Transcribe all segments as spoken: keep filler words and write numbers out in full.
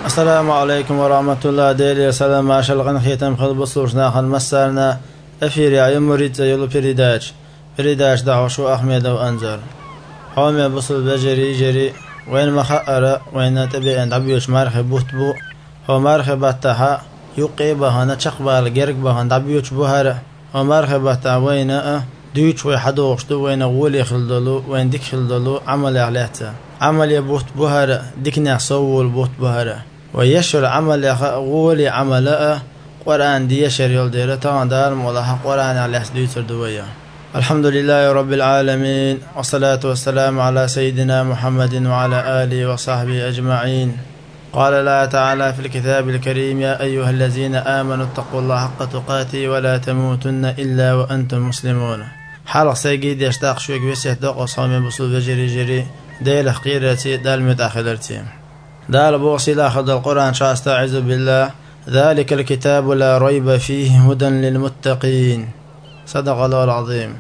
السلام عليكم ورحمة الله ديلي سلام ما شلقن خيتم خل بصوشنا خل مسرنا أفيريا يمريد يلو بريداج بريداج دعوة شو أحمد وأنزر حومي بصل بجري جري وين مخأرة وين تبي أن دبيوش مارخ بوتبو هو مارخ باتها يقيبها نتشقبال جرق بها دبيوش بوهرة هو مارخ باتا وين ديوش ويحدوش دو وين غولي خلدلو وين ديك خلدلو عمل عليها عمل يبوت بوهرة ديكنا صول بوت بوهرة ويشر عمل غولي عمل قرآن دي يشر يلدير طبعا دار مولاها قرآن على حديث دوية. الحمد لله رب العالمين والصلاة والسلام على سيدنا محمد وعلى آله وصحبه أجمعين. قال الله تعالى في الكتاب الكريم: يا أيها الذين آمنوا اتقوا الله حق تقاته ولا تموتن إلا وأنتم مسلمون. حلق سيجيد يشتاق شوك بسيح دوق وصامي بصول بجري جري ديل حقيرتي دال متأخرتي دال بوصي لا خد القرآن شا استعذ بالله. ذلك الكتاب لا ريب فيه هدى للمتقين. صدق الله العظيم.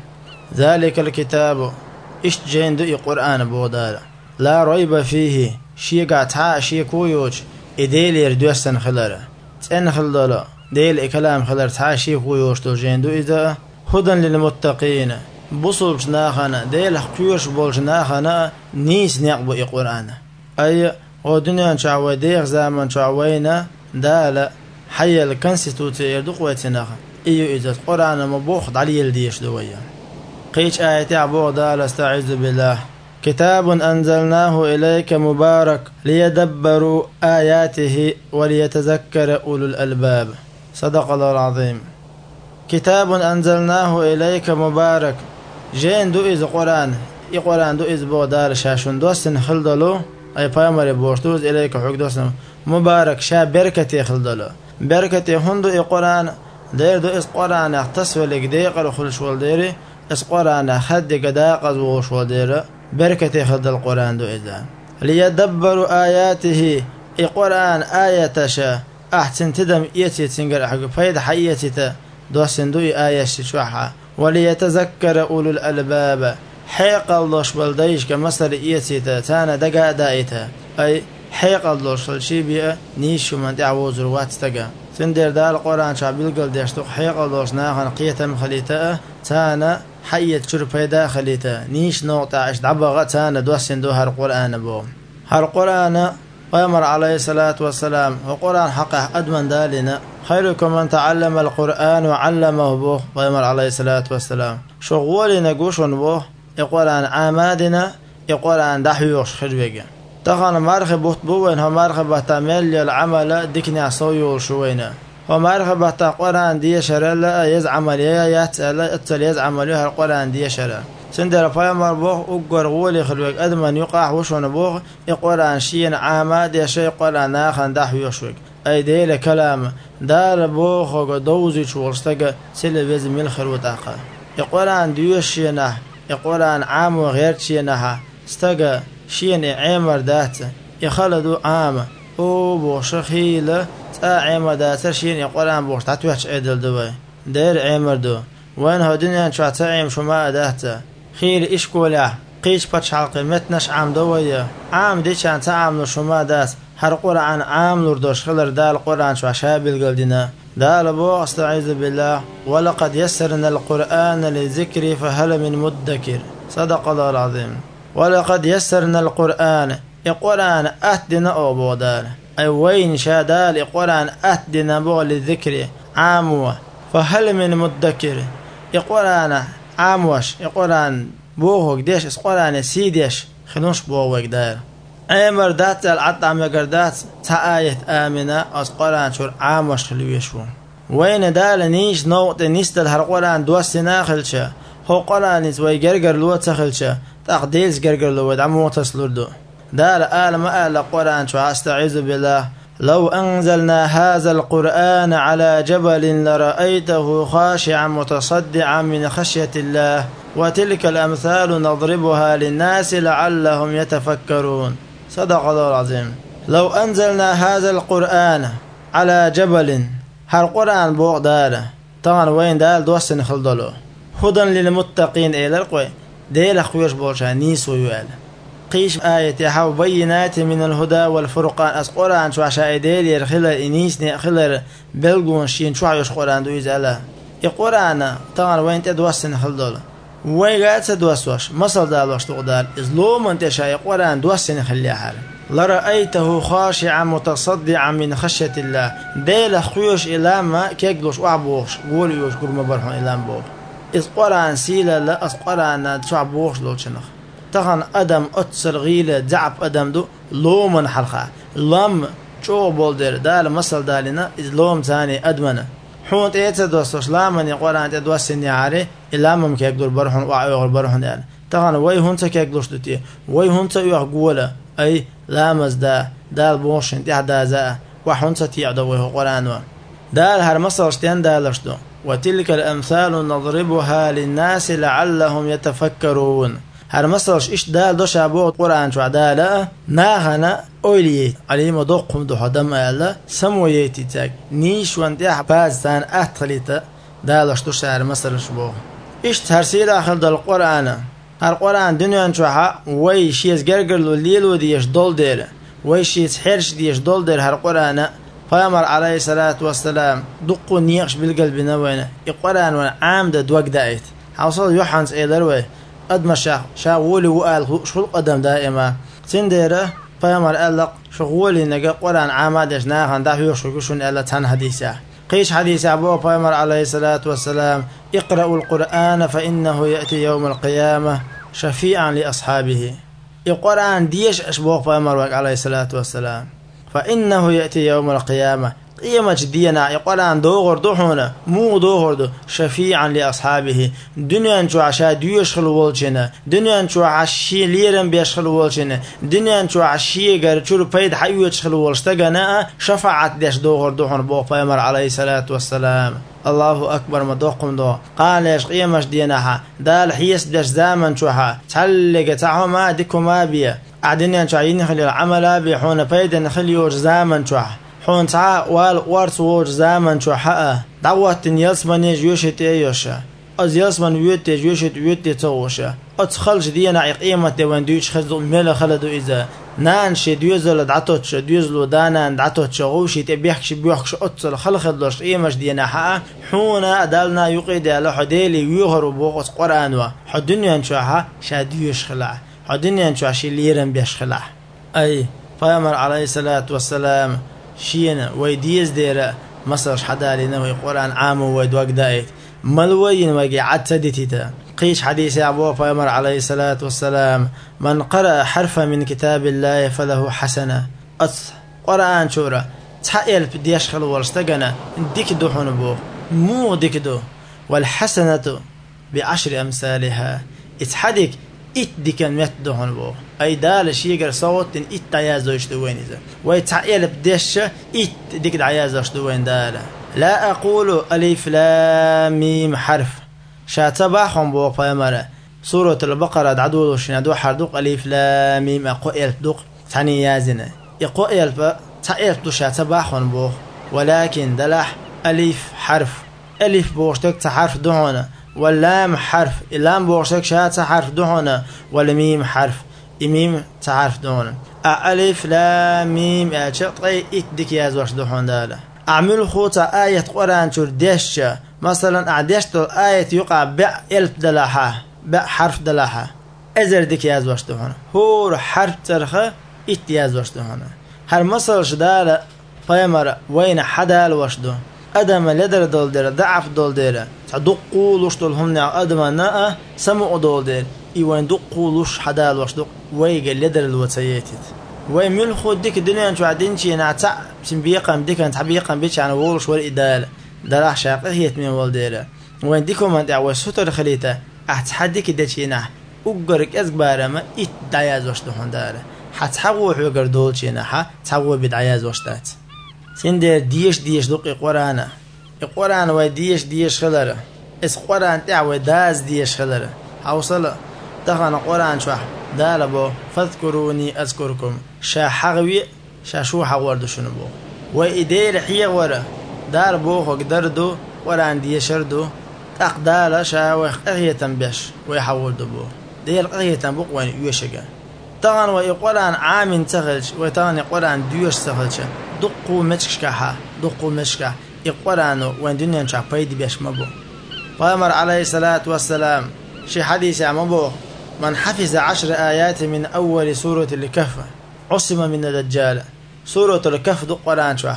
ذلك الكتاب إشت جين دو قرآن بودال لا ريب فيه شي قاعد شي كويوش إديل يردوسن خلره تن خلدلا ديل كلام خلر تها شي كويوش تو جين دو إذا هدى للمتقين بصل بشناخنا ديل حقيوش بولشناخنا نيس نقبو القرآن أي ودنيا شعوى ديغ زمن شعوينا دال حي الكنستوتي يردو قوتناخ إيو إذا القرآن مبوخ علي الديش دويا. قيش آية عبو دال استعيذ بالله: كتاب أنزلناه إليك مبارك ليدبروا آياته وليتذكر أولو الألباب. صدق الله العظيم. كتاب أنزلناه إليك مبارك جين دو إذ قرآن إي قرآن دو إذ بو دار شاشون دوستن خلدلو أي بايمري بوشتوز إليك حق دوستن مبارك شا بركتي خلدلو بركتي هندو إي قرآن دير دو إذ قرآن اختصف لك ديقر خلش والديري إذ قرآن خد قداق ووش والديري بركتي خلد القرآن دو إذا ليدبروا آياته إي قرآن آية شا أحسن تدم إيتي تنقر حق فايد حياتي دوستن دو آية شوحة وليتذكر أولو الألباب حيق اللوش بالديش كمصر إيتي تانا دقاء دائتا أي حيق اللوش شي بيئة نيشو من تعوز روات تقا تندير دار القرآن شعبيل قل ديشتوق حيق اللوش ناخن قيتم خليتا تانا حية شربيدا خليتا نيش نوقتا عشت عبغة تانا دوستن دو هر قرآن بو هر قرآن ويمر عليه الصلاة والسلام وقرآن حقه أدمن دالنا خيركم من تعلم القرآن وعلمه به ويمر عليه الصلاة والسلام شغولنا قوشن به القرآن عامادنا القرآن دحيوش خربيقا تخان مارخ بوت بوين هم مارخ بحتمل العمل ديكني صويول شوينا ومارخ بحت القرآن دي شرلا يز عملية يتسأل اتسل يز عمليها القرآن دي شرلا سندر فيمر بوخ أقر غولي خلوك أدمن يقع وشون بوخ القرآن شين عاماد يا شي قرآن ناخن دحيوشوك أي ديل كلام دار بوخ دوزي شورستك سل بيزم الخير وتاقا القرآن ديوشينه القرآن عام وغير شينها استقى شين عمر دات يخلدوا عام او بوشخيله تا عمر دات شين القرآن بوش تعتوش عدل دوي دير عمر دو وين هو دنيا شو تعيم شو ما دات خير إشكوله قيش بتش حلقة متنش عام دوية عام دي كان تعامل شو ما دات هر قرآن عام لردوش خلر دال قرآن شو شابل قلدنا دال بو استعيذ بالله: ولقد يسرنا القرآن للذكر فهل من مدكر. صدق الله العظيم. ولقد يسرنا القرآن القرآن أهدنا أو بو دال أي وين شادال القرآن أهدنا بو للذكر عاموه فهل من مدكر القرآن عاموش القرآن بوه قديش القرآن سيديش خنوش بوه قدار عمر دات العطام يقردات تآية آمنة أس قرآن شور عاموش خلويشو وين دال نيش نوط نيستل هر قرآن دوستنا خلشة هو قرآن يتوي قرقر لوت خلشة تقديس قرقر لوت عمو تسلردو دال آل ما آل قرآن شو أستعيذ بالله: لو أنزلنا هذا القرآن على جبل لرأيته خاشعا متصدعا من خشية الله وتلك الأمثال نضربها للناس لعلهم يتفكرون. صدق الله العظيم. لو أنزلنا هذا القرآن على جبل هر قرآن بوق داره طبعا وين دال دوسن خلدلو هدى للمتقين إلى القوي ديل أخويش بولشا نيس ويوال قيش آية حو بينات من الهدى والفرقان أس قرآن شو عشاء ير خلر إنيسني خلر بلغون شين شو عيوش قرآن دو إزالة القرآن طبعا وين تدوسن خلدول وين قاعد تدوسوش مصل دالوش تقدر إزلو من تشاء القرآن دوسن خليها حال لرأيته خاشعا متصدعا من خشية الله ديل خيوش إلى ما كيكدوش وعبوش قوليوش قرم برحون إلى بوب إذ قرآن سيلة لا أس قرآن شعبوش لو شنخ تخن أدم أتصل غيلة زعب أدم دو لومن حلقة لم شو بولدر دال مصل دالنا إذ لوم ثاني أدمنا حون تيتدوسوش لامن القرآن تدوسني عليه إلا ما كيكدور برحون وعيوغ برحون دال تخن وي هونتا كيكدوش دوتي وي هونتا يوغ قولة أي لامز دا دال بوشن تحدا زا وحونتا تيعدوه قرآن دال هر مصل شتين دالش دو وتلك الأمثال نضربها للناس لعلهم يتفكرون هر مصلش إيش دال دو شابو قرآن شو عدالة ناهنا أوليت عليهم دوقهم دو حدم ألا سمويتي تاك نيش وانتيح بازتان أهتليتا دالش دو شهر مصلش بو إيش تهرسيل آخر دال القرآن هر قرآن دنيا شوحا وي شيز جرجل الليل وديش دول دير وي شيز حرش ديش دول دير هر قرآن فيامر عليه الصلاة والسلام دقوا نيقش بالقلب نوينه القرآن وعام دا دوق دايت حوصل يوحنس إيدروي أدم الشيخ شاغولي وقال شغل قدم دائما سنديره فيامر قال شغولي نجا قرآن عامدش ناخن دافيو شكوشون إلا تن حديثه قيش حديث أبو فيامر عليه الصلاة والسلام اقرأوا القرآن فإنه يأتي يوم القيامة شفيعا لأصحابه القرآن ديش أشبه فيامر عليه الصلاة والسلام فإنه يأتي يوم القيامة قيمة جدينا القرآن دوغر دوحونا مو دوغر دو شفيعا لأصحابه دنيا انشو عشا ديوش خلوولشنا دنيا انشو عشي ليرن بيش خلوولشنا دنيا انشو عشي غير چورو بيد حيوش خلوولشتغنا شفاعت ديش دوغر دوحون بو فيمر عليه الصلاة والسلام الله أكبر ما دوقم دو قال إيش قيمة جدينها دال حيس ديش زامن شوها تحلق تعهما ديكو ما بيه عدنيا انشو عيني خلي العمل بيحون بيد نخليوش زامن شوها حون تعا وال وارس وور زمان شو حقه دعوة يلسمن يجوشت ايوشا از يلسمن ويت يجوشت ويت توشا اتخلج دينا عقيمة دوان دوش خزو ملا خلدو إذا نانش ديوزل دعتوش ديوزلو دانا دعتوش غوشي تبيحكش بيحكش اتل خلخدلش ايمش دينا حقه حونا دالنا يقيد على حديلي ويهرو بوغس قرآن و حدنيا انشوها شاديوش خلع حدنيا انشوها شليرن بيش خلع اي فيامر عليه الصلاة والسلام شينا ويديز ديرا مصرش حدالينا ويقرآن عام ويدوق دايت ملوين ويقي عد سدتيتا قيش حديث أبو فيامر عليه الصلاة والسلام من قرأ حرفا من كتاب الله فله حسنة أص قرآن شورا تحقيل بديش خلو ورستقنا ديك دوحون بو مو ديك دو والحسنة بعشر أمثالها اتحدك إت ديكن مت دوحون بو أي دال شيء صوت إت عياز ويشتوين إذا ويتعيل بديش إت ديك عياز ويشتوين دال لا أقول ألف لام ميم حرف شاتباحهم بو فيامر سورة البقرة دعدو شنادو حردوق ألف لام ميم أقوئل دوق ثاني يازنه يقوئل تعيل دو شاتباحهم بو ولكن دلح ألف حرف ألف بوشتك تحرف دهونه واللام حرف اللام بوشتك شات حرف دهونه والميم حرف إميم تعرف دون ألف لام ميم أشطي إتدك يا زوج دهون داله أعمل خوطة آية قرآن شو دش مثلا أعدشت الآية يقع بع ألف دلاحة بع حرف دلاحة أزر دك يا زوج دهون هو حرف ترخة إت يا زوج دهون هر مثل شداله فيامر وين حدا لوشدو أدم لدر دول دير ضعف دول دير تدقوا لوش دول هم أدم ناء سمع دول دير إيوان دقوا لوش حدا لوش دق ويجي لدر الوتياتت ويمل خود ديك الدنيا أنتوا عادين شيء نعتع بيقام ديك أنت بيقام بيش عن وولش والإدال دراح شاقية من والدير وين ديكم أنت عوض ستر خليته أحتحديك دشينه أجرك أزبارة ما إت دعياز وش دهون داره حتحول حجر دول شينه ح تحول بدعياز وشتات سندر ديش ديش دق قرآن القرآن وديش ديش خلره اس قرآن تعوي داز ديش خلره حوصل دخل القرآن شو دالبو فاذكروني أذكركم شا حغوي شا شو حورد شنو بو وإدير حي ورا دار بو قدردو قرآن ديش ردو أقدال شا وأخيه تنبش ويحول دبو دير أخيه تنبق وين يشجع طبعا ويقولان عام تغلش وطبعا يقولان ديوش تغلش دقو مشكشكها دقو مشكا يقولان وين دنيا نشا بيد بيش مبو فأمر عليه الصلاة والسلام شي حديث مبو من حفظ عشر آيات من أول سورة الكهف عصم من الدجال سورة الكهف دقولان شوه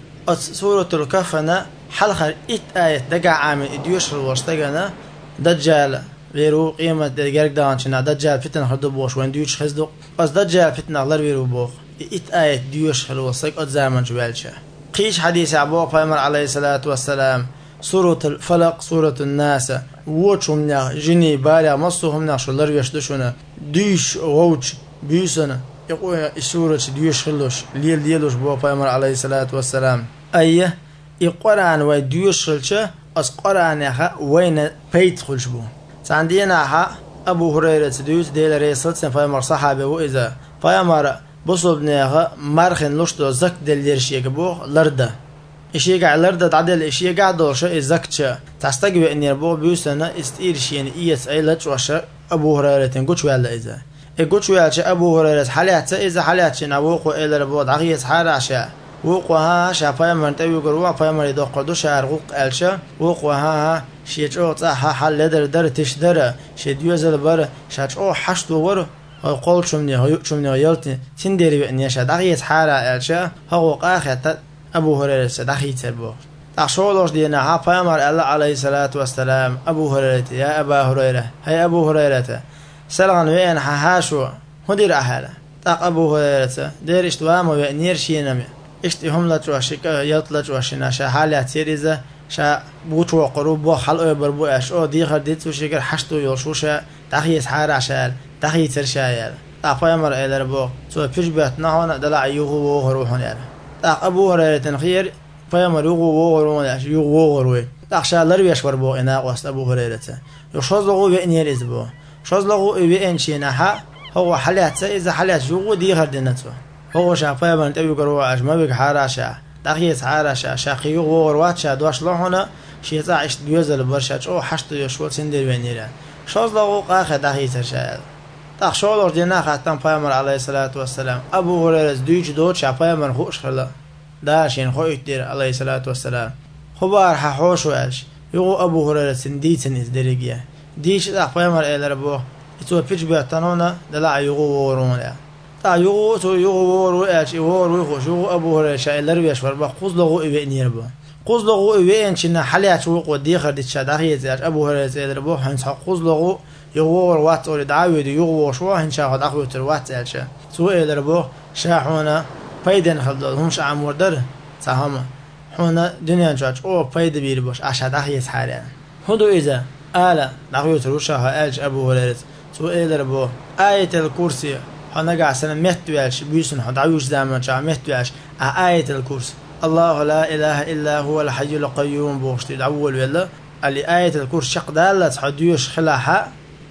سورة الكهف أنا حلقة إت آية دقا عامل إديوش الوسطقنا دجال ويرو قيمة دقارك دانشنا دجال فتنة خردو بوش وين ديوش خزدو بس دجال فتنة غلر ويرو بوخ إت آية ديوش الوسطق أد زامن جوالشا قيش حديث عبوق فامر عليه الصلاة والسلام سورة الفلق سورة الناس ووچهم جني بالي مصوهم ناش غلر ويشدشنا ديش غوش بيسنا يقول السورة ديوش خلوش ليل ديلوش بو فامر عليه الصلاة والسلام أيه القرآن وديوش خلشه أس قرآن وين بيت خلش بو عندنا ها أبو هريرة ديوت ديل رئيسة فامر صحابة وإذا فامر بصبناها مرخن لشتو زك دل يرشيك بو لرده إشي قاعد لرده تعدل إشي قاعد دورش إزكتش تستقبل إن يربو بيوسنا استيرشين إيس أيلتش وش أبو هريرة تنقش ولا إذا إقش ولا أبو هريرة حالات إذا حالات نبوق إلى ربو عقيس حال عشاء وقوها شافايا من تبي يقولوا فايا من يدق قدوش عرقوق ألشة وقوها شيء أو صح حل در در تشدر شيء يوزل بر شاش أو حشت ور قول شمني هيو شمني يلتي تندري بأني شاد عقيس حال ألشة هو قاخة أبو هريرة دخيل تربو تشولوش دينا ها فايا من الله عليه الصلاة والسلام أبو هريرة يا أبا هريرة هي أبو هريرة سلغن وين حاشو هدير أهله تاق أبو هريرة دير اشتوام وينير شينامي اشتهم لا توشك يطلع توشنا شا حالات سيريزه شا بوت وقروب بو حلقه بربو اش او دي خديت وشكر حشتو يوشوشا تخيس حار عشال تخي ترشايل طافا مر الى ربو سو بيجبتنا هنا دلع يغو وروحون يعني تاق ابو هريره خير فيمر يغو وروحون اش يغو وروي تاق شالر يشور بو انا قص ابو هريره يشوزلو بينير ازبو شوزلو بينشينها هو حالات اذا حالات يغو دي خدنتو هو شافايا من تبي يقولوا عش ما بيك حارشة تخيس حارشة شاقي وروات شاد واش لهنا شيء تعيش بيوزل برشة أو حشت يشوت سندر بينيران شوز لغو قاخ تخيس شاد تخشوا لردنا خاتم فامر عليه الصلاة والسلام أبو هريرة ديج دوت شافايا من خوش خلا داشين خوي كتير عليه الصلاة والسلام خبار حوش وعش يغو أبو هريرة سنديتن إزدريجيا ديش تخفايا مر إلى ربوه يتوه بيج بيعتنونا دلع يغو ورونه تا يغو تو يغو ورواش يغو ويخوش يغو أبو هريرة شايلر بيشور بخوز لغو إبنير با خوز لغو إبن شنا حليات وق ودي خدت شداخيت أبو هريرة إلى ربوه هنس خوز لغو يغو وروات أولي دعوي يغو وشوا هنش هاد أخوي تروات إلشة سوء إلى ربوه شاحونا فايدن خلدوا همش عم وردر سهم حونا دنيا جاج أو فايد بيربوش عشان أخيس حاليا هدو إذا آلا دعوي تروشها ألج أبو هريرة سوء إلى ربوه آية الكرسي حنا قاعد سنة مهتويش بيسون حد عيوش زمان جا مهتويش آية الكرسي الله لا إله إلا هو الحي القيوم بوشتي الأول ولا اللي آية الكرسي شق دالت حديوش خلاها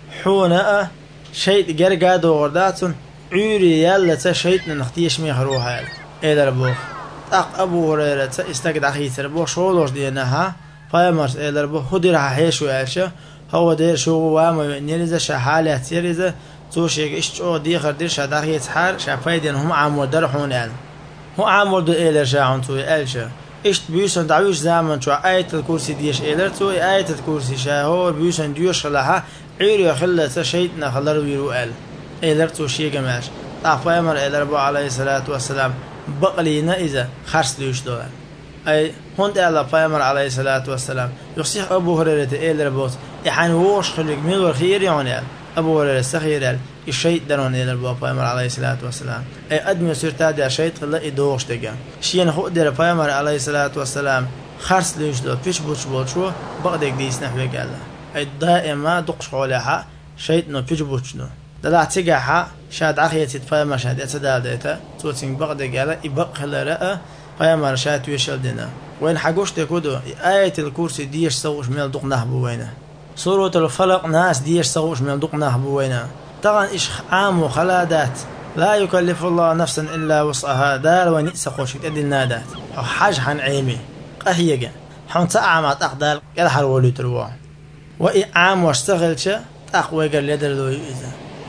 حونا شيء جرجا دورداتون عوري يلا شيء نختيش ميخروها إلى ربوه أق أبو هريرة استجد أخي تربوه شولوش دينها فايمرس إلى ربوه هديرها حيش وعيشه هو دير شو وامه نيرزة شحالة تيرزة توشيك إيش أو دي خردير شداخي يتحار شافايدين هم عمود درحون يعني هو عمود إيلر شاعون توي إلشة إيش بيوسن دعوش زمن شو آية الكرسي ديش إيلر توي آية الكرسي شاهو بيوسن ديوش خلاها عيري خلة شيء خلر ويرو إل إيلر توشي جماش طافا يمر إيلر بو عليه الصلاة والسلام بقلينا إذا خرس ديوش دولار أي هند الله فيمر عليه الصلاة والسلام يصيح أبو هريرة إيلر بوت يعني ووش خليك ميل والخير يعني أبو هريرة سخير الشيء درون إلى الباب فيمر عليه الصلاة والسلام أي أدمي سيرت هذا الشيء خلا يدوش تجا شيء نخو در فيمر عليه الصلاة والسلام خرس ليش دو فيش بوش بوشوا بقدك ديس نحوي قال أي دائما دقش حولها شيء نو فيش بوش نو دلع تجاها شاد عخية فيمر شاد يتدادته توتين بقدك قال يبق خلا رأى فيمر شاد ويشل دنا وين حقوش تكودو آية الكرسي ديش سوش من دق نهبو وينه سورة الفلق ناس ديش سوش من دق نهبو وينه طبعا إيش عام وخلادات لا يكلف الله نفسا إلا وسعها دار ونئس قوش يتأدي النادات أو حاج حن عيمي قهيجا حن تعامات أقدال قال حرولي تروع وإي عام واشتغل شا تقوى قال يدر ذو يؤذى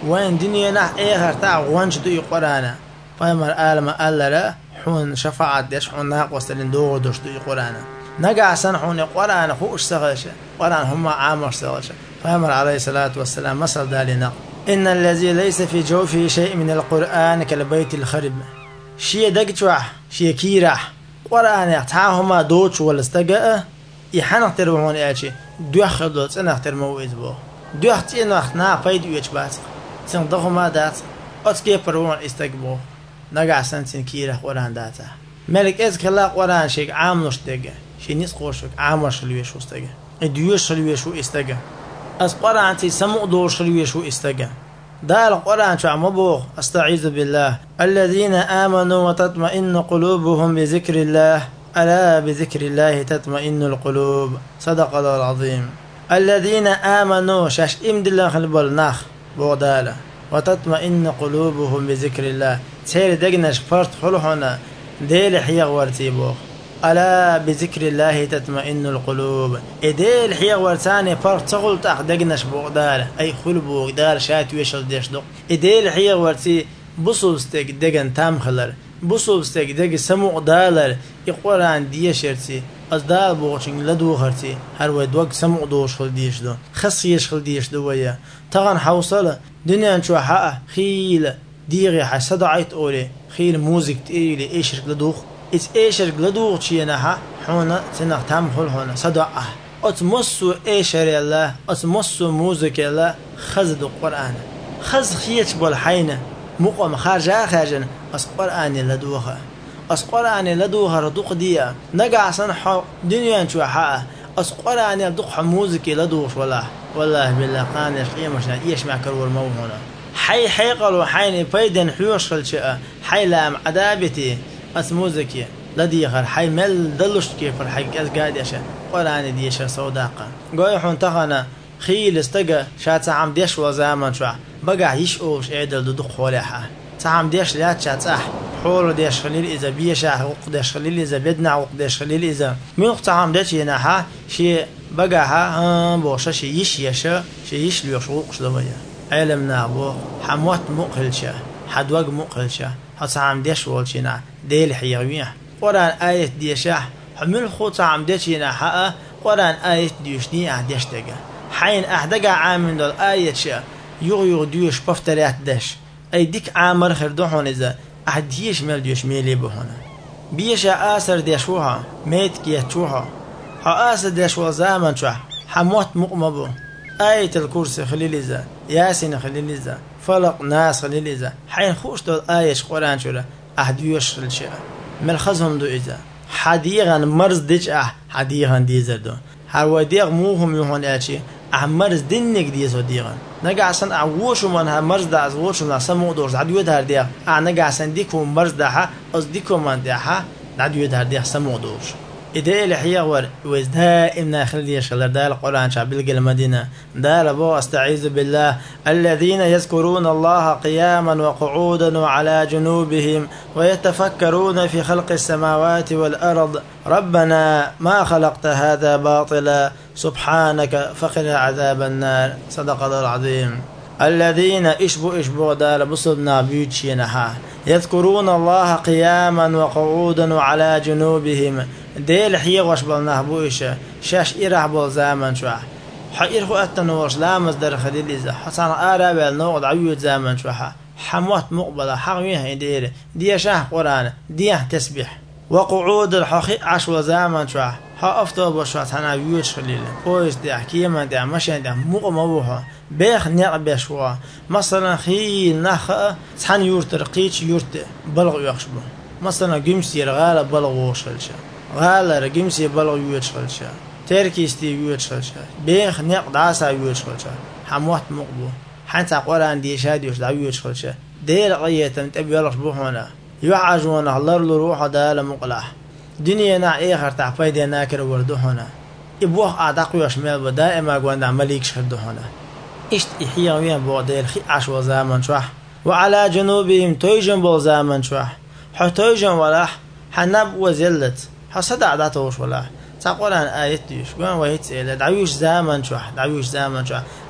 وين دنيا نح إيه تاع وانش دو قرانا فهم العالم ألا لا حون شفاعة ديش حون ناقص لندو دوش دو قرانا نجا سن حون قرانا خوش سغش قران هم عامر سغش فهم عليه الصلاة والسلام مثل دالنا إن الذي ليس في جوفه شيء من القرآن كالبيت الخرب شيء دقتوح شيء كيرح قرآن يحتاهما دوش والاستقاء يحنق تربحون إيشي دوخ دوت أنا أختر مويز بو دوخ تينو أختنا فايد ويش بات سن ضخو ما دات أتكي پروان استقبو نقع سنتين كيرح قرآن داتا ملك إز كلا قرآن شيك عاملوش دقا شي نيس قوشك عامر شلويشو استقا دوش شلويشو استقا أس قرآن تي سمو دور شلويشو استقا دار القرآن شو عم بوغ أستعيذ بالله الذين آمنوا وتطمئن قلوبهم بذكر الله ألا بذكر الله تطمئن القلوب صدق الله العظيم الذين آمنوا شاش إمد الله خلبال ناخ بوغدالا وتطمئن قلوبهم بذكر الله تسير دقنش فرط خلوحنا ديل حيغ ورتي بوغ ألا بذكر الله تطمئن القلوب إديل حيغ ورتاني فرط تغل تاخ دقنش بوغدالا أي خل بوغدال شات ويشل ديش دق إديل حيغ ورتي بصوبستك دقن تام خلر بصوبستك دق سمو دالر القرآن دي شرتي أصدال بوغشين لدو خرتي هر ودوق سمو دوش خل ديش دو خصيش خل ديش دو ويا تغن حوصلة دنيا نشو حقه خيل ديغي حسد عيت أولي خيل موزيك تقيلي إيشرك لدوخ إس إيشرك لدوخ تشينها حونا تنغ تام خل هونا صدعه أتمسو إيشر الله أتمسو موزيك الله خزد القرآن خز خيش بالحينة مقام خارجا خارجا أس قرآن لدوخه أس قرآن لدوخه ردوخ ديا نقع سنحو دنيا نشو حقه أس قرآن لدوخ موزيك لدوخ والله والله بالله قانش قيمشنا إيش مع كرور مو هنا حي حيقلوا حين فيدن حيوش خلشة حي لام عذابتي أس موزيكي لديخر حي مل دلش كيف الحق أس قاعد يشة قرآن ديش صوداقة قايحون تغنى خيل استجا شات عم ديش وزامن شو بقى يشوش عدل ددق خولها تعم ديش لا تشات حول ديش خليل إذا بيشة وقديش خليل إذا بدنا وقديش خليل إذا من تعم ديش ينها شيء بقى ها بوش شيء يش يشة شيء يش ليشوق شلوية علمنا بو حموت مقهلشة حدوق مقهلشة هتعم ديش والشنا ديل حيوية قرآن آية ديشة حمل خو تعم ديش ينها قرآن آية ديشني أهديش تجا حين أحدق عامل دول آية شيء يغ يغ ديوش بفتريات دش أي ديك عامر خردوحون إذا أحديش مال ديوش ميلي بهنا بيش آسر ديشوها ميت كيتشوها ها آسر ديشوها زامن شوها حموت مقمبو آية الكرسي خليل إذا ياسين خليل إذا فلق ناس خليل إذا حين خوش دول آية قرآن شولا أحديوش خلشي ملخزهم دو إذا حديغا مرز ديش أح حديغا ديزر دو هر ديغ موهم يهون آتشي أحمرز دينك ديزو ديغا نجا عشان أعوش ومنها مرز ده أزوش ومن سمو دورز عديو ده هرديه أعنجا عشان ديكو مرز ده أز ديكو من ده عديو ده هرديه سمو دورز إذا الحياة ور وز دائم ناخل دي شغل ده القرآن شعب المدينة ده لبو أستعيذ بالله الذين يذكرون الله قياما وقعودا وعلى جنوبهم ويتفكرون في خلق السماوات والأرض ربنا ما خلقت هذا باطلا سبحانك فقنا عذاب النار صدق الله العظيم الذين اشبوا اشبوا دار بصدنا بيوتشينها يذكرون الله قياما وقعودا وعلى جنوبهم ديل حيغ وشبلناه بويشة شاش إيرح بول زامن شوح حقير خو أتنورش لامز در خليل إذا حسن آرابل نوغد عيود زامن شوحا حموت مقبلة حقويها يدير دي شاه قرآن دي تسبيح وقعود الحقيق عشو زامن شوح ها أفتو بشوات هنا بيوش خليل بويش دي حكيما دي مشين دي مقمبوها بيخ نيق بيشوا مثلا خيل نخ تحن يورت رقيتش يورت بلغ يخشبه مثلا جمسي رغالة بلغ وشلشا غالة رجمسي بلغ يوتشلشا تركيستي يوتشلشا بيخ نيق داسا يوتشلشا حموت مقبو حتى قرآن دي شادي وش دعوي يوتشلشا دير قية تبي يلقش بوحنا يعجونا الله لروح دال مقلح دنيا نا إخر تعفيد ناكر وردوحنا يبوح أعتقوا يشمل بدائما قوان عمليك شهدوحنا إشت إحيا وين بوديل خي عشو زامن شوح وعلى جنوبهم تويجن بو زامن شوح حتويجن ولاح حنب وزلت حصد عداته وش ولا تقولان آيات ديش قوان وهيت سئلة دعويش زامن شوح دعويش زامن شوح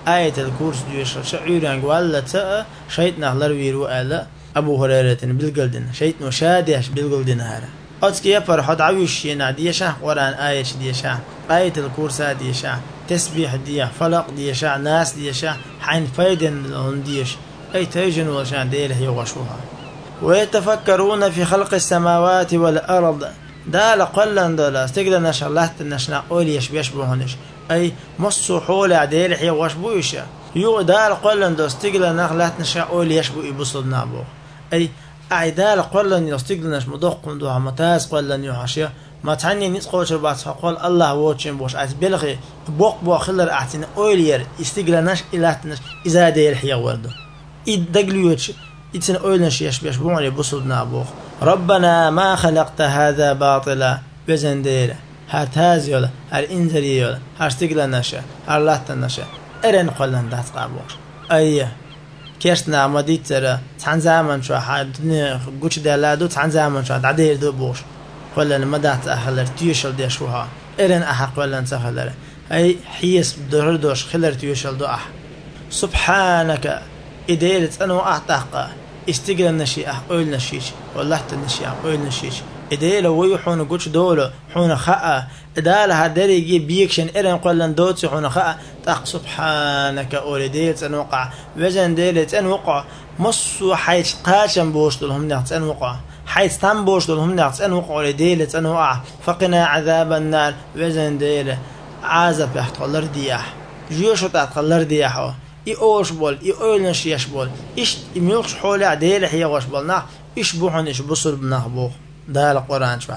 آية الكورس ديش شعيران ولا تا شيطنا لرويرو ألا أبو هريرة بالقلدن شيطنا شاديش بالقلدن هذا أتكي فرحت عويش يناديشة قرآن آية ديشة آية الكورس ديشة تسبيح ديش فلق ديش ناس ديش حين فايدن لهم ديش أي تيجن وشان ديله يغشوها ويتفكرون في خلق السماوات والأرض دال قلن دال استقدر نش الله تنشنا أولي يش بيشبهونش أي مصو حول عديله يغشبوش يو دال قلن دال استقدر نخلات نشا أولي يشبو يبصد نابو أي أعدال قلن يستقدر نش مدقم دوها متاز قلن يحشيه ما تعني نسقوش بعد قال الله واتشين بوش أتبلغي بوق بوق خلر أعتنا أولير استقدر نش إله تنش إذا ديله يغورده إدقليوش إتن أولنش يشبيش بوعلي بصد نابوخ ربنا ما خلقت هذا باطلا بزندير هر تازيولا هر إنزريولا هر استقلا نشا هر لاتن نشا إرن قلن دات قابوخ أيه كيشتنا مديت ترى تحن زامن شو حد قوش دلادو تحن زامن شو عدير دو بوش قلن مدات أخلر تيوشل دي شوها إرن أحق قلن سخلر أي حيس بدردوش خلر تيوشل دو أح سبحانك إديرت أنو أعتقى استقل نشي أح أول نشيش والله تنشي أح أول نشيش إديلا ويحون قوش دولو حون خاء إدالها داري يجيب بيكشن إرن قلن دوتي حون خاء تق سبحانك أول ديلت أن وقع وزن ديلت أن وقع مصو حيث قاشن بوش دولهم نغت أن وقع حيث تم بوش دولهم نغت أن وقع ديلت أن وقع فقنا عذاب النار وزن ديلة عازب يحتقلر دياح جيوشو تحتقلر دياحو إي أوش بول إي أولنش يش بول إيش ميلش حولي عديل هي وش بول نح إيش بوحن إيش بصر بنخبوخ ده القرآن شبه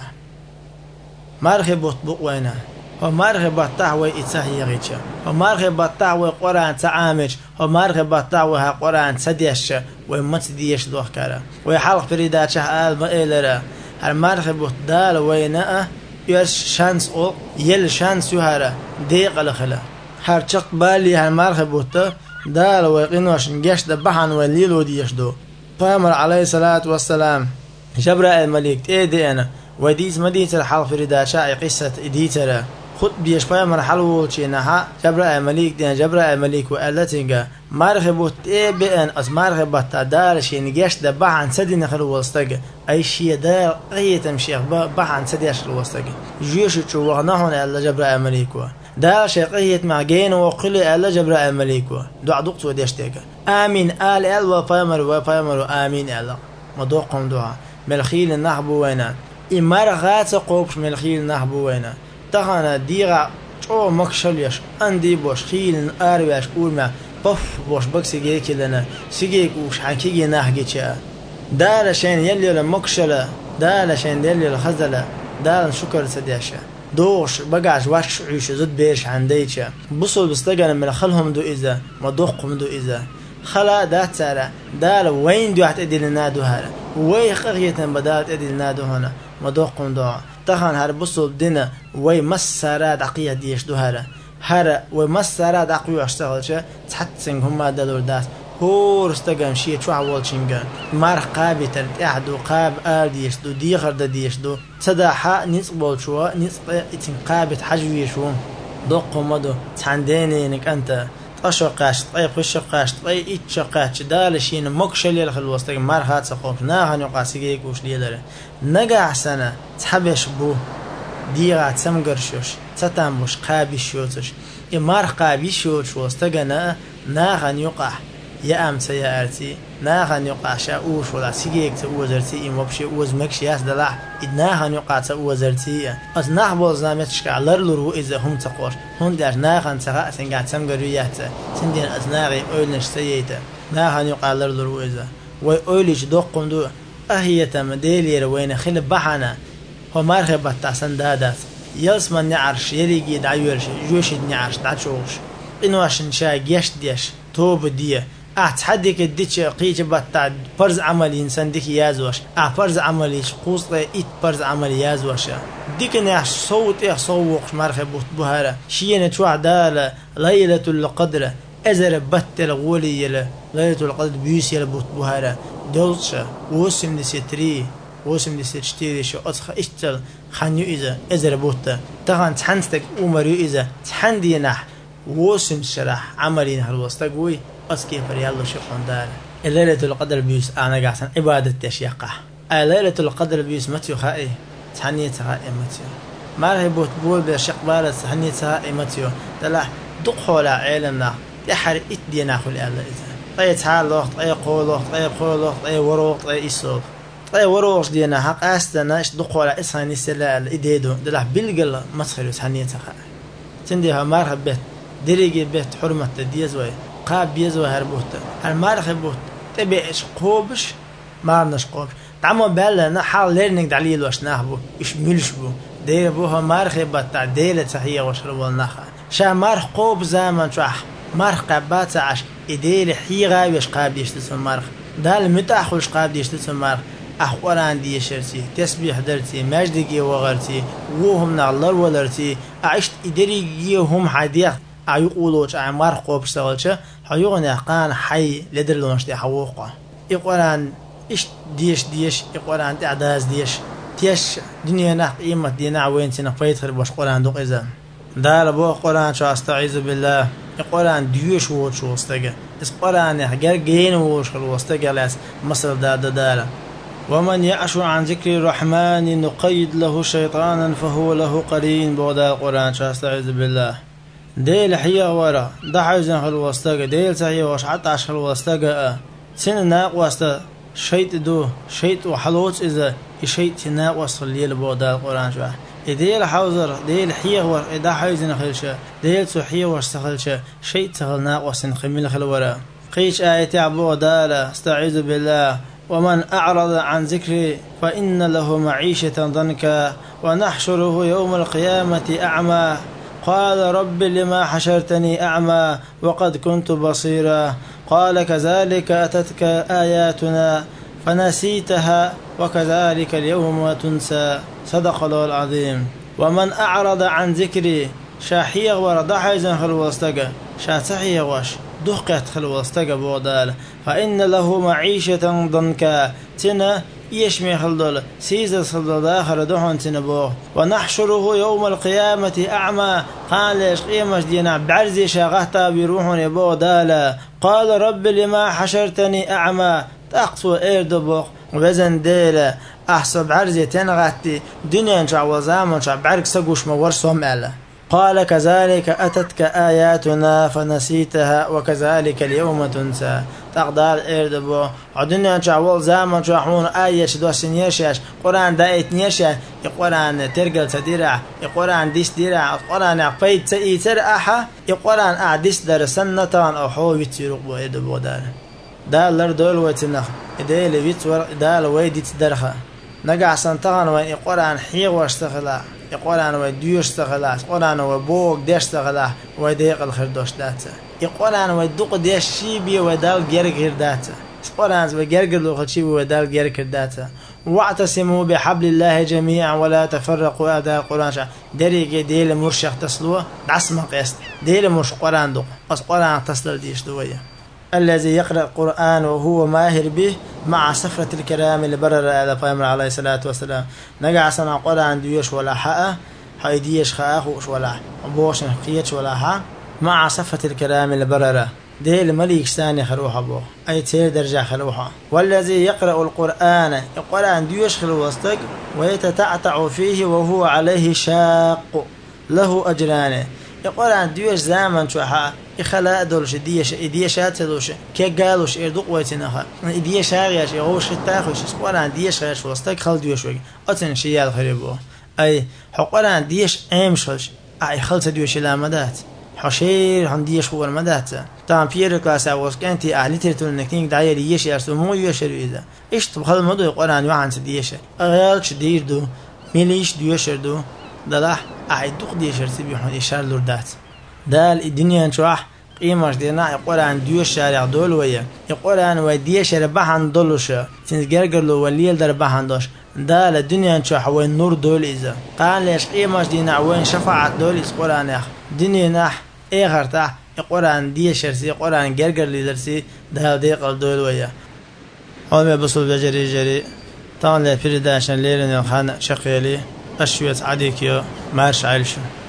مرخي بطبق وينه هو مرخي بطعوي إتساهي غيتشا هو مرخي بطعوي قرآن تعامج هو مرخي بطعوي ها قرآن سديش ويمت ديش دوخ كارا ويحلق فريدات شه آل مئلرا هر مرخي بطدال وينه يش شانس أو يل شانس يهارا ديق الخلا هر چق بالي هر مرخي بطه دال ويقينوش نجش دبحن وليل وديش دو فامر عليه الصلاة والسلام جبرائيل الملك تيدي أنا وديت مديت الحلف ردا شاعي قصة إديترا خد بيش فامر حلو تشينها جبرائيل الملك دين جبرائيل الملك وقالتنجا مرخبوت إيه بأن أز مرخبت دار شي نجش دبحن سدي نخل وستجا أي شيء دار أي تمشي بحن سدي أشل وستجا جيش تشوه نحن على جبرائيل الملك دا شيقية معجين وقلي ألا جبرائيل المليكو دعا دقت وديشتيك آمين آل أل وفامر وفامر آمين ألا مدوقهم دعا ملخيل النحبو وينا إمار غات قوبش ملخيل النحبو وينا تخانا ديغا شو مكشليش أندي بوش خيل آرويش أورما بف بوش بك سيجيكي لنا سيجيك وش حكيجي نحكي چا دا لشين يلي لمكشلة دا لشين يلي لخزلة دا شكر سديشة دوش بقاش واش عيش زد بيش عنديتشا بصل بستجن من خلهم دو إذا مدوقهم دو إذا خلا دات سارة دال وين دو عتدي لنا دو هلا وين خغية بدات أدي لنا دو هنا مدوقهم دو تخان هر بصل دنا وين مسارات عقية ديش دو هلا هر ومسارات عقية اشتغلشة تحتسن هم دلور دات هور استجن شيء شو عوال شينجان مارخ قابي ترت أحدو قاب آل ديش دو ديخر دا ديش دو صداحة نسبول شو نسب اتن قابت حجوي شو دوق مدو تحنديني انك انت تشقاش طيب خشقاش طيب اتشقاش دالشين مكشلي الخلوص تجن مارخات سقوم ناهن يقاسيجيك وش ليدره نجع سنة تحبش بو ديغا تسمقرشوش تتامش قابي شوتش مارخ قابي شوتش وستجنا ناهن يقع يا أم سيارتي ناهن يقع شاوش ولا سيجيك تأوزرتي إم وبشي أوز مكشي ياس دلع إدناهن يقع تأوزرتي أز نحبوز نامتشك على لرلو إذا هم تقور هون داش ناهن تغا سنقع تسمقريات سندين أز ناغي أولنش سيئتا ناهن يقع لرلو إذا ويقوليش دوقم دو أهية مديلي روين خل بحنا هو مارخي بطاسن دادات يلسمن نعرش يليجي دعيورش جوشي نعرش دعشوش إنو عشان شا جيش ديش توب ديه أتحديك الديش قيج بتاع فرز عملي إنسان ديك يازوش أ فرز عملي قوس إت فرز عملي يازوش ديك نعش صوت إيه صوّق مرخي بوهرة شيء نتوع دالة ليلة القدر أزر بتل غولي له ليلة القدر بيوس يلا بوهرة دولشة وسم دستري وسم دستري شو أتخ إشتل خنيو إذا أزر بوته تغن تحنستك أمريو إذا تحندي نح ووسم شرح عملين هالوستقوي أسكي فريالله شقون دار الليلة القدر بيس أنا قاعد عبادة تشيقة ليلة القدر بيس متيو خائي تحني تخائي متيو ما راح يبوت بول بشق بالة تحني تخائي متيو تلا دقوا علمنا يحر إتدينا خلي الله إذا طيب تعال وقت أي قول وقت أي قول وقت أي وروق أي إسوق طيب وروق دينا حق أستنا إيش دقوا على إسحاني سلا إيديدو دلا بالقلة ما تخلو تحني تخائي تنديها مرحب بيت دريجي بيت حرمة ديزوي قاب بيزوي هربوت هالمارخ بوت تبي إيش قوبش ما رناش قوبش تعمو بالله نا حال ليرنينج دليل واش ناهبو إيش ملش بو دير بوها مارخ بتاع ديلة صحية واش ربول ناخا شا مارخ قوب زمان شاح مارخ قبات عش إديل حي غايش قاب يشتسم مارخ دال متأخوش قاب يشتسم مارخ أخوان دي شرتي تسبيح درتي مجدي وغرتي وهم نعلر ولرتي عشت إدري هم حديث أيقولوش عمار قوب شغلش حيوغن قان حي لدرلونش دي حوقه يقولان إيش ديش ديش يقولان تعداز ديش تيش دنيا نح قيمة دينا وين تنفيت خرب وش قولان دوق إذا دار بو قولان شو أستعيذ بالله يقولان ديوش وش وستجا إس قولان يحجر جين وش وستجا لاس مصر دا دار ومن يعش عن ذكر الرحمن نقيد له شيطانا فهو له قرين بودا القرآن شو أستعيذ بالله ديل حيا ورا ضحيزن خل وستجا ديل سعي وش حتى عش خل وستجا سن ناق وست شيء دو شيء وحلوت إذا شيء تناق وصل لي لبودا القرآن شو ديل حوزر ديل حيا ور إذا حيزن خل شا ديل سحيا وستخل شا شيء تخل ناق وسن خميل خل ورا قيش آية عبو دالا استعيذ بالله ومن أعرض عن ذكري فإن له معيشة ضنكا ونحشره يوم القيامة أعمى قال رب لما حشرتني أعمى وقد كنت بصيرا قال كذلك أتتك آياتنا فنسيتها وكذلك اليوم تنسى صدق الله العظيم ومن أعرض عن ذكري شاحية ورضحيزن خلوستك شاتحية وش دقت خلوستك بودال فإن له معيشة ضنكا تنا يشمي خلدول سيز خلدول داخل دهون تنبوه ونحشره يوم القيامة أعمى قال إيش قيمة دينا بعرزي شاغهتا بيروحون يبوه دالا قال رب لما حشرتني أعمى تقصو إيردبوخ وبزن ديلا أحسب عرزي تنغتي دنيا نشع وزامن شع بعرق سقوش مورسهم ألا قال كذلك أتتك آياتنا فنسيتها وكذلك اليوم تنسى تقدر إردبو عدنا نشعول زمان شحون آية شدوش نيشاش قرآن دايت نيشاش يقرآن ترجل تديرع يقرآن ديس ديرع قرآن عقيد سئيتر أحا يقرآن أعديس در سنتان أو حو يتيرق بو إردبو دار دال لر دول ويتنخ إدال ويتور دال ويديت درخا نقع سنتان وين يقرآن حيغ واشتغلا يقولان وديوش تغلاس يقولان وبوق ديش تغلا وديق الخردوش داتا يقولان ودوق ديش شيبي ودال جرجر داتا يقولان وجرجر لو شيبي ودال جرجر داتا واعتصموا بحبل الله جميعا ولا تفرقوا أداء القرآن شا دريق ديل مرشخ تسلوه عصم قيست ديل مرش قرآن دوق بس قرآن تسلل ديش دوية الذي يقرأ القرآن وهو ماهر به مع سفرة الكرام اللي برر على فايمر عليه الصلاة والسلام نقع سنة قرآن ديوش ولا حقه حيديش خاخوش ولا بوش نحقيتش ولا حق مع سفرة الكرام اللي برر ديل مليك ثاني خلوها بو أي تير درجة خلوها والذي يقرأ القرآن القرآن ديوش خلوستك ويتتعتع فيه وهو عليه شاق له أجران القرآن ديوش زامن شوحا إخلاء دولش ديش ديشات دولش كي قالوش إردق ويتنها ديش هاغيش يغوش تاخوش القرآن ديش غيش وستك خل ديوش وي أتن شيال خريبو أي القرآن ديش أمشش أي خلت ديوش لا مدات حشير هم ديش هو المدات تام بير كلاس أوس كنتي أهلي ترتون نكتين دعية ديش يرسو مو يشرو إذا إيش تبخل مدو القرآن يوعن ديش أغيالش دير دو ميليش ديوش دو دلاح أعيدوق ديشر سبيحون إشار لوردات دال الدنيا نشوح قيمة دينا يقول عن ديوش شارع دول ويا يقول عن وديشر بحن دولش تنزجرجر لو وليل در بحن دوش دال الدنيا نشوح وين نور دول إذا قال ليش قيمة دينا وين شفاعة دول يقول عن يخ دنيا نح إيه غرتاه يقول عن ديشر سي يقول عن جرجر ليدرسي دال ديق دول ويا هون ما بصل بجري جري طبعا لا فريداشن ليلن يخان شقيلي أشويت عديك يا مارش عيلشو